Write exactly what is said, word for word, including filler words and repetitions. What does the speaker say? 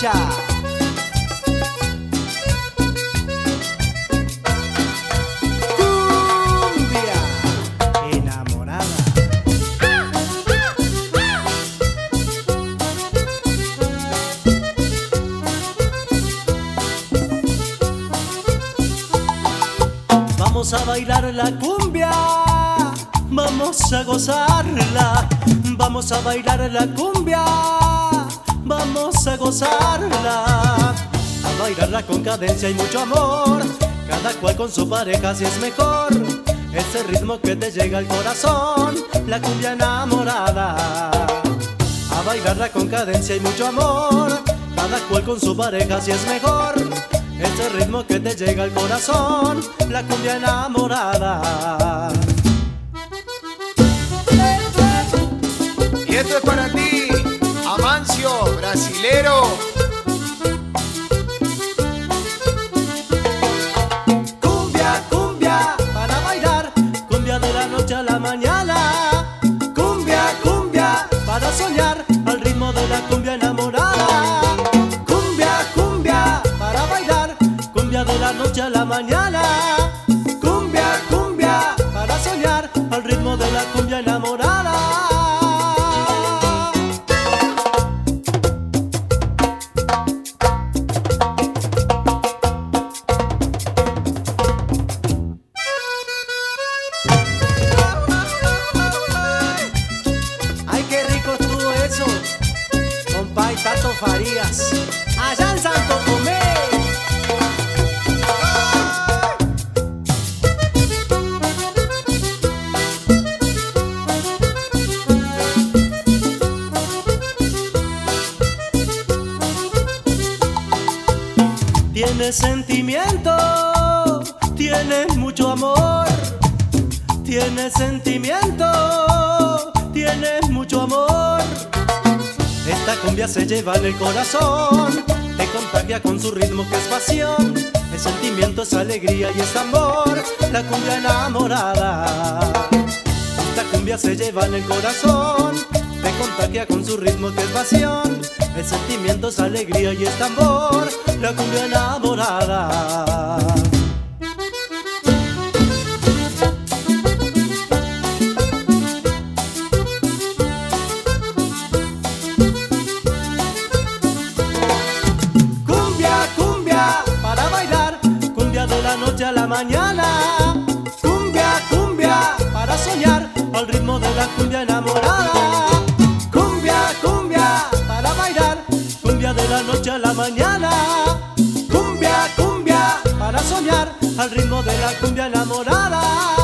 Pichincha. Cumbia enamorada. Vamos a bailar la cumbia, vamos a gozarla. Vamos a bailar la cumbia, vamos a gozarla. A bailarla con cadencia y mucho amor, cada cual con su pareja si es mejor. Ese ritmo que te llega al corazón, la cumbia enamorada. A bailarla con cadencia y mucho amor, cada cual con su pareja si es mejor. Ese ritmo que te llega al corazón, la cumbia enamorada. Y esto es para ti, Amancio, brasilero. Cumbia, cumbia, para bailar, cumbia de la noche a la mañana. Cumbia, cumbia, para soñar, al ritmo de la cumbia enamorada. Cumbia, cumbia, para bailar, cumbia de la noche a la mañana. Cumbia, cumbia, para soñar, al ritmo de la cumbia enamorada. Ay, qué rico estuvo eso, compa y Tato Farías, allá en Santo Tomé. Tienes sentimiento, tienes mucho amor. Tienes sentimiento, tienes mucho amor. Esta cumbia se lleva en el corazón, te contagia con su ritmo que es pasión. El sentimiento es alegría y es amor, la cumbia enamorada. Esta cumbia se lleva en el corazón, te contagia con su ritmo que es pasión. El sentimiento es alegría y es tambor, la cumbia enamorada. Cumbia, cumbia, para bailar, cumbia de la noche a la mañana. Cumbia, cumbia, para soñar, al ritmo de la cumbia enamorada. Cumbia, cumbia, para bailar, cumbia de la noche a la mañana. Cumbia, cumbia, para soñar, al ritmo de la cumbia enamorada.